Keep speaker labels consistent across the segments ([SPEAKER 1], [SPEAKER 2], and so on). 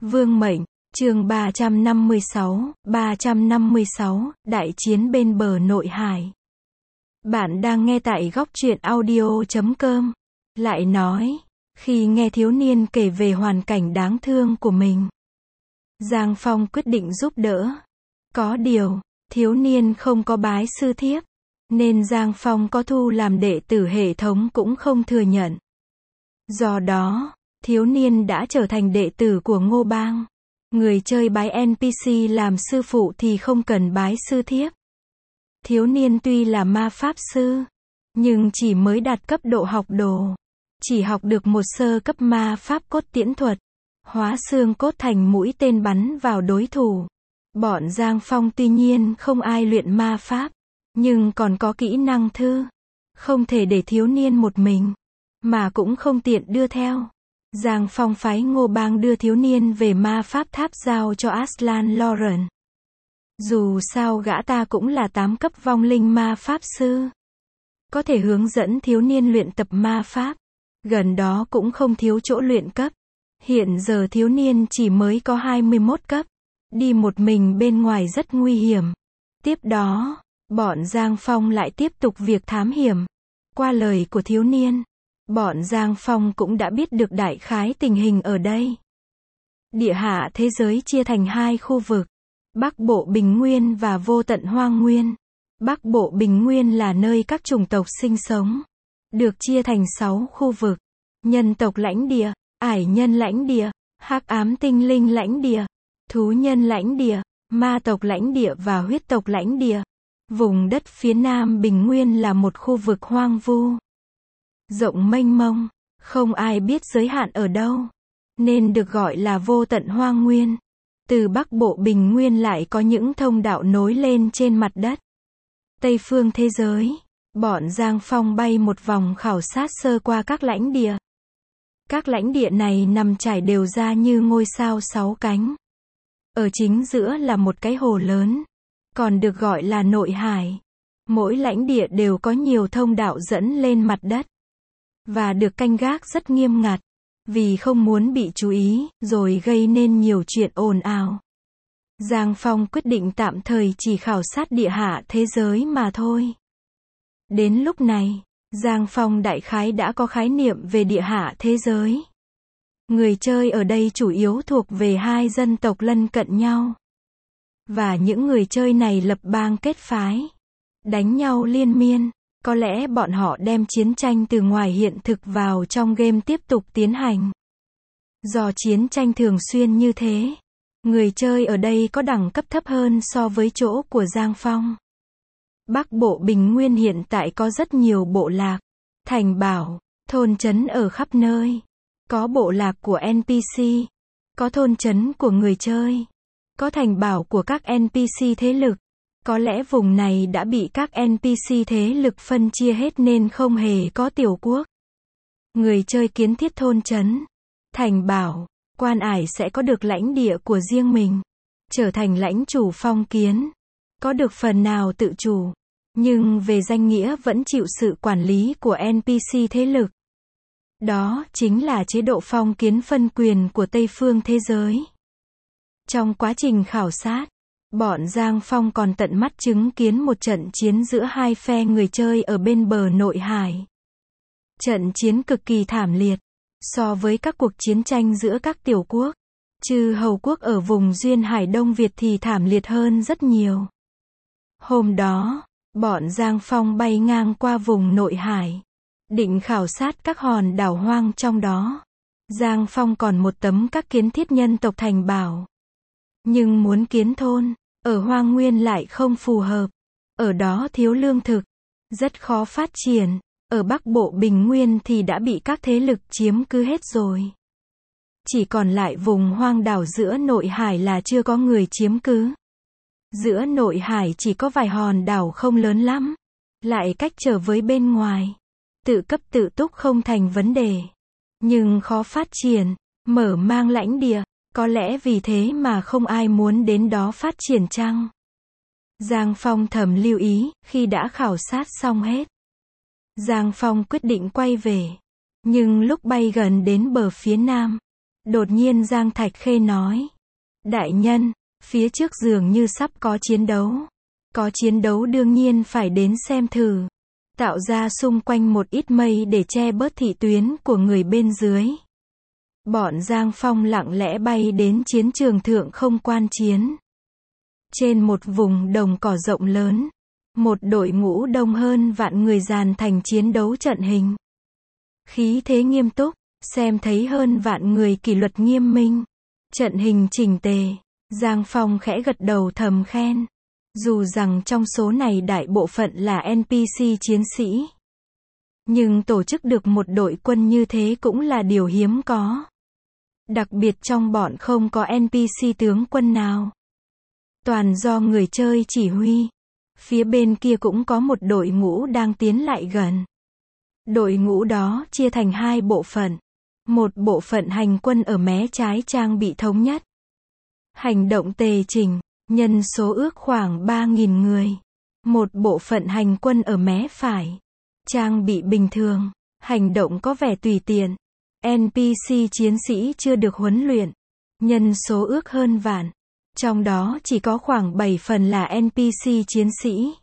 [SPEAKER 1] Vương mệnh, chương 356, đại chiến bên bờ nội hải. Bạn đang nghe tại góc truyện audio.com. Lại nói, khi nghe thiếu niên kể về hoàn cảnh đáng thương của mình, Giang Phong quyết định giúp đỡ. Có điều, thiếu niên không có bái sư thiếp, nên Giang Phong có thu làm đệ tử hệ thống cũng không thừa nhận. Do đó, thiếu niên đã trở thành đệ tử của Ngô Bang. Người chơi bái NPC làm sư phụ thì không cần bái sư thiếp. Thiếu niên tuy là ma pháp sư, nhưng chỉ mới đạt cấp độ học đồ. Chỉ học được một sơ cấp ma pháp cốt tiễn thuật, hóa xương cốt thành mũi tên bắn vào đối thủ. Bọn Giang Phong tuy nhiên không ai luyện ma pháp, nhưng còn có kỹ năng thư. Không thể để thiếu niên một mình, mà cũng không tiện đưa theo. Giang Phong phái Ngô Bang đưa thiếu niên về ma pháp tháp giao cho Aslan Lauren. Dù sao gã ta cũng là 8 cấp vong linh ma pháp sư, có thể hướng dẫn thiếu niên luyện tập ma pháp. Gần đó cũng không thiếu chỗ luyện cấp. Hiện giờ thiếu niên chỉ mới có 21 cấp, đi một mình bên ngoài rất nguy hiểm. Tiếp đó, bọn Giang Phong lại tiếp tục việc thám hiểm. Qua lời của thiếu niên, bọn Giang Phong cũng đã biết được đại khái tình hình ở đây. Địa hạ thế giới chia thành hai khu vực, Bắc Bộ Bình Nguyên và Vô Tận Hoang Nguyên. Bắc Bộ Bình Nguyên là nơi các chủng tộc sinh sống, được chia thành 6 khu vực: nhân tộc lãnh địa, ải nhân lãnh địa, hắc ám tinh linh lãnh địa, thú nhân lãnh địa, ma tộc lãnh địa và huyết tộc lãnh địa. Vùng đất phía Nam Bình Nguyên là một khu vực hoang vu, rộng mênh mông, không ai biết giới hạn ở đâu, nên được gọi là Vô Tận Hoang Nguyên. Từ Bắc Bộ Bình Nguyên lại có những thông đạo nối lên trên mặt đất. Tây phương thế giới, bọn Giang Phong bay một vòng khảo sát sơ qua các lãnh địa. Các lãnh địa này nằm trải đều ra như ngôi sao 6 cánh. Ở chính giữa là một cái hồ lớn, còn được gọi là nội hải. Mỗi lãnh địa đều có nhiều thông đạo dẫn lên mặt đất, và được canh gác rất nghiêm ngặt, vì không muốn bị chú ý, rồi gây nên nhiều chuyện ồn ào. Giang Phong quyết định tạm thời chỉ khảo sát địa hạ thế giới mà thôi. Đến lúc này, Giang Phong đại khái đã có khái niệm về địa hạ thế giới. Người chơi ở đây chủ yếu thuộc về hai dân tộc lân cận nhau. Và những người chơi này lập bang kết phái, đánh nhau liên miên. Có lẽ bọn họ đem chiến tranh từ ngoài hiện thực vào trong game tiếp tục tiến hành. Do chiến tranh thường xuyên như thế, người chơi ở đây có đẳng cấp thấp hơn so với chỗ của Giang Phong. Bắc Bộ Bình Nguyên hiện tại có rất nhiều bộ lạc, thành bảo, thôn trấn ở khắp nơi. Có bộ lạc của NPC, có thôn trấn của người chơi, có thành bảo của các NPC thế lực. Có lẽ vùng này đã bị các NPC thế lực phân chia hết nên không hề có tiểu quốc. Người chơi kiến thiết thôn trấn, thành bảo, quan ải sẽ có được lãnh địa của riêng mình, trở thành lãnh chủ phong kiến, có được phần nào tự chủ, nhưng về danh nghĩa vẫn chịu sự quản lý của NPC thế lực. Đó chính là chế độ phong kiến phân quyền của Tây phương thế giới. Trong quá trình khảo sát, bọn Giang Phong còn tận mắt chứng kiến một trận chiến giữa hai phe người chơi ở bên bờ nội hải. Trận chiến cực kỳ thảm liệt, so với các cuộc chiến tranh giữa các tiểu quốc, trừ hầu quốc ở vùng duyên hải Đông Việt thì thảm liệt hơn rất nhiều. Hôm đó, bọn Giang Phong bay ngang qua vùng nội hải, định khảo sát các hòn đảo hoang trong đó. Giang Phong còn một tấm các kiến thiết nhân tộc thành bảo. Nhưng muốn kiến thôn ở hoang nguyên lại không phù hợp. Ở đó thiếu lương thực, rất khó phát triển. Ở Bắc Bộ Bình Nguyên thì đã bị các thế lực chiếm cứ hết rồi. Chỉ còn lại vùng hoang đảo giữa nội hải là chưa có người chiếm cứ. Giữa nội hải chỉ có vài hòn đảo không lớn lắm, lại cách trở với bên ngoài. Tự cấp tự túc không thành vấn đề, nhưng khó phát triển, mở mang lãnh địa. Có lẽ vì thế mà không ai muốn đến đó phát triển chăng? Giang Phong thầm lưu ý, khi đã khảo sát xong hết, Giang Phong quyết định quay về. Nhưng lúc bay gần đến bờ phía nam, Đột nhiên Giang Thạch Khê nói. Đại nhân, phía trước dường như sắp có chiến đấu. Có chiến đấu đương nhiên phải đến xem thử. Tạo ra xung quanh một ít mây để che bớt thị tuyến của người bên dưới. Bọn Giang Phong lặng lẽ bay đến chiến trường thượng không quan chiến. Trên một vùng đồng cỏ rộng lớn, một đội ngũ đông hơn vạn người dàn thành chiến đấu trận hình. Khí thế nghiêm túc, xem thấy hơn vạn người kỷ luật nghiêm minh. Trận hình chỉnh tề, Giang Phong khẽ gật đầu thầm khen. Dù rằng trong số này đại bộ phận là NPC chiến sĩ. Nhưng tổ chức được một đội quân như thế cũng là điều hiếm có. Đặc biệt trong bọn không có NPC tướng quân nào. Toàn do người chơi chỉ huy. Phía bên kia cũng có một đội ngũ đang tiến lại gần. Đội ngũ đó chia thành hai bộ phận. Một bộ phận hành quân ở mé trái trang bị thống nhất. Hành động tề chỉnh, nhân số ước khoảng 3.000 người. Một bộ phận hành quân ở mé phải. Trang bị bình thường, hành động có vẻ tùy tiện. NPC chiến sĩ chưa được huấn luyện. Nhân số ước hơn vạn. Trong đó chỉ có khoảng 7 phần là NPC chiến sĩ.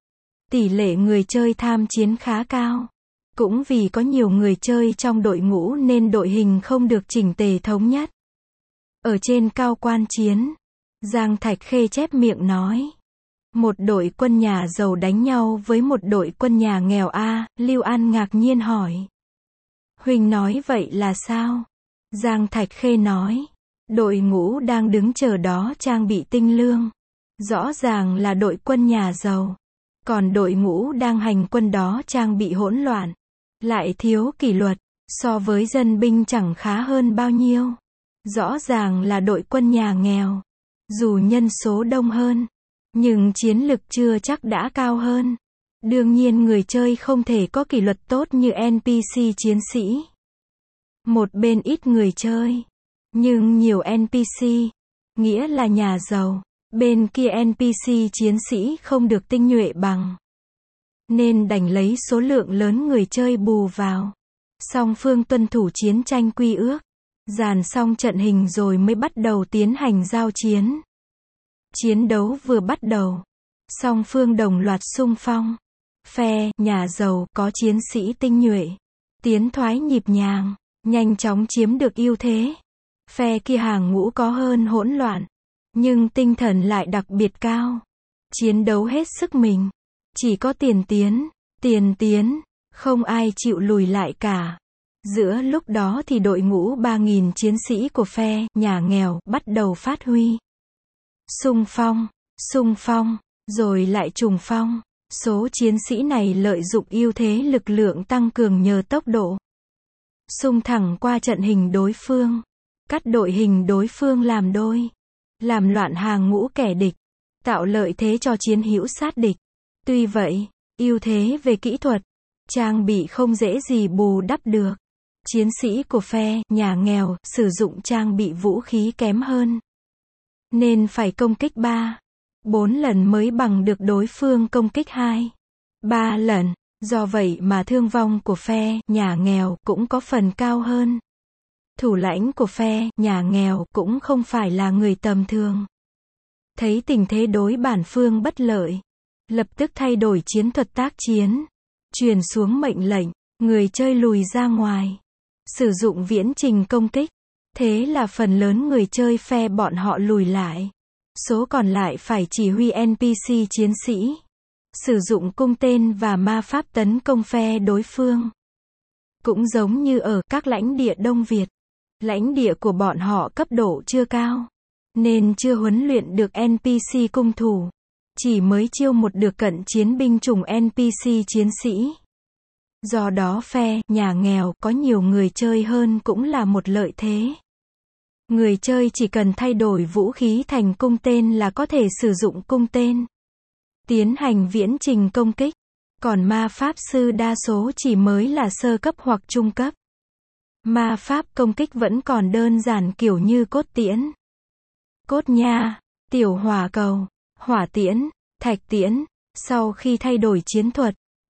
[SPEAKER 1] Tỷ lệ người chơi tham chiến khá cao. Cũng vì có nhiều người chơi trong đội ngũ nên đội hình không được chỉnh tề thống nhất. Ở trên cao quan chiến, Giang Thạch Khê chép miệng nói. Một đội quân nhà giàu đánh nhau với một đội quân nhà nghèo a. Lưu An ngạc nhiên hỏi. Huỳnh nói vậy là sao? Giang Thạch Khê nói. Đội ngũ đang đứng chờ đó trang bị tinh lương. Rõ ràng là đội quân nhà giàu. Còn đội ngũ đang hành quân đó trang bị hỗn loạn. Lại thiếu kỷ luật. So với dân binh chẳng khá hơn bao nhiêu. Rõ ràng là đội quân nhà nghèo. Dù nhân số đông hơn. Nhưng chiến lực chưa chắc đã cao hơn. Đương nhiên người chơi không thể có kỷ luật tốt như NPC chiến sĩ. Một bên ít người chơi. Nhưng nhiều NPC. Nghĩa là nhà giàu. Bên kia NPC chiến sĩ không được tinh nhuệ bằng. Nên đành lấy số lượng lớn người chơi bù vào. Song phương tuân thủ chiến tranh quy ước. Dàn xong trận hình rồi mới bắt đầu tiến hành giao chiến. Chiến đấu vừa bắt đầu. Song phương đồng loạt xung phong. Phe nhà giàu có chiến sĩ tinh nhuệ. Tiến thoái nhịp nhàng. Nhanh chóng chiếm được ưu thế. Phe kia hàng ngũ có hơn hỗn loạn. Nhưng tinh thần lại đặc biệt cao. Chiến đấu hết sức mình. Chỉ có tiền tiến. Không ai chịu lùi lại cả. Giữa lúc đó thì đội ngũ 3.000 chiến sĩ của phe nhà nghèo bắt đầu phát huy. Xung phong, rồi lại trùng phong. Số chiến sĩ này lợi dụng ưu thế lực lượng tăng cường nhờ tốc độ. Xung thẳng qua trận hình đối phương. Cắt đội hình đối phương làm đôi. Làm loạn hàng ngũ kẻ địch. Tạo lợi thế cho chiến hữu sát địch. Tuy vậy, ưu thế về kỹ thuật, trang bị không dễ gì bù đắp được. Chiến sĩ của phe nhà nghèo sử dụng trang bị vũ khí kém hơn. Nên phải công kích 3-4 lần mới bằng được đối phương công kích 2-3 lần. Do vậy mà thương vong của phe nhà nghèo cũng có phần cao hơn. Thủ lãnh của phe nhà nghèo cũng không phải là người tầm thường. Thấy tình thế đối bản phương bất lợi, lập tức thay đổi chiến thuật tác chiến. Truyền xuống mệnh lệnh, người chơi lùi ra ngoài. Sử dụng viễn trình công kích. Thế là phần lớn người chơi phe bọn họ lùi lại. Số còn lại phải chỉ huy NPC chiến sĩ. Sử dụng cung tên và ma pháp tấn công phe đối phương. Cũng giống như ở các lãnh địa Đông Việt. Lãnh địa của bọn họ cấp độ chưa cao. Nên chưa huấn luyện được NPC cung thủ. Chỉ mới chiêu một được cận chiến binh chủng NPC chiến sĩ. Do đó phe nhà nghèo có nhiều người chơi hơn cũng là một lợi thế. Người chơi chỉ cần thay đổi vũ khí thành cung tên là có thể sử dụng cung tên. Tiến hành viễn trình công kích. Còn ma pháp sư đa số chỉ mới là sơ cấp hoặc trung cấp. Ma pháp công kích vẫn còn đơn giản kiểu như cốt tiễn, cốt nha, tiểu hỏa cầu, hỏa tiễn, thạch tiễn. Sau khi thay đổi chiến thuật,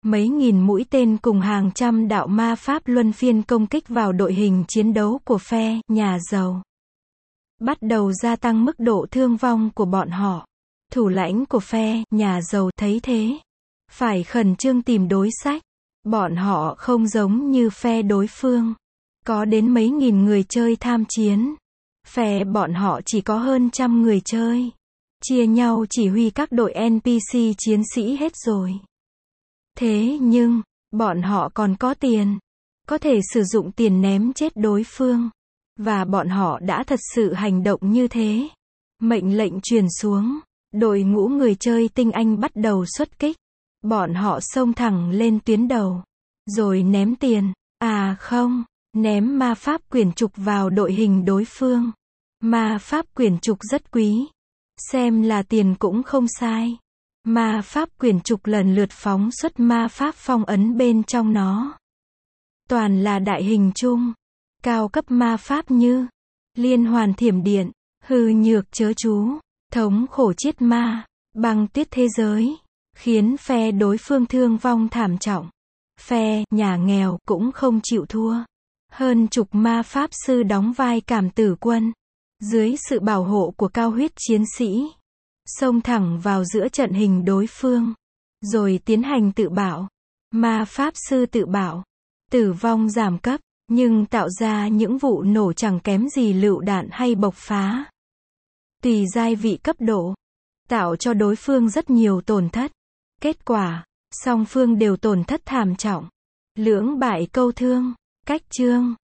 [SPEAKER 1] Mấy nghìn mũi tên cùng hàng trăm đạo ma pháp luân phiên công kích vào đội hình chiến đấu của phe nhà giàu. Bắt đầu gia tăng mức độ thương vong của bọn họ. Thủ lãnh của phe nhà giàu thấy thế, phải khẩn trương tìm đối sách. Bọn họ không giống như phe đối phương, có đến mấy nghìn người chơi tham chiến. Phe bọn họ chỉ có hơn trăm người chơi, chia nhau chỉ huy các đội NPC chiến sĩ hết rồi. Thế nhưng, bọn họ còn có tiền, có thể sử dụng tiền ném chết đối phương. Và bọn họ đã thật sự hành động như thế. Mệnh lệnh truyền xuống, đội ngũ người chơi tinh anh bắt đầu xuất kích. Bọn họ xông thẳng lên tuyến đầu, rồi ném tiền, không, ném ma pháp quyển trục vào đội hình đối phương. Ma pháp quyển trục rất quý, xem là tiền cũng không sai. Ma pháp quyển trục lần lượt phóng xuất ma pháp phong ấn bên trong nó. Toàn là đại hình chung, cao cấp ma pháp như liên hoàn thiểm điện, hư nhược chớ chú, thống khổ chiết ma, băng tuyết thế giới, khiến phe đối phương thương vong thảm trọng. Phe nhà nghèo cũng không chịu thua. Hơn chục ma pháp sư đóng vai cảm tử quân, dưới sự bảo hộ của cao huyết chiến sĩ, xông thẳng vào giữa trận hình đối phương, rồi tiến hành tự bạo. Ma pháp sư tự bạo, tử vong giảm cấp, nhưng tạo ra những vụ nổ chẳng kém gì lựu đạn hay bộc phá. Tùy giai vị cấp độ, tạo cho đối phương rất nhiều tổn thất. Kết quả, song phương đều tổn thất thảm trọng. Lưỡng bại câu thương. Cách chương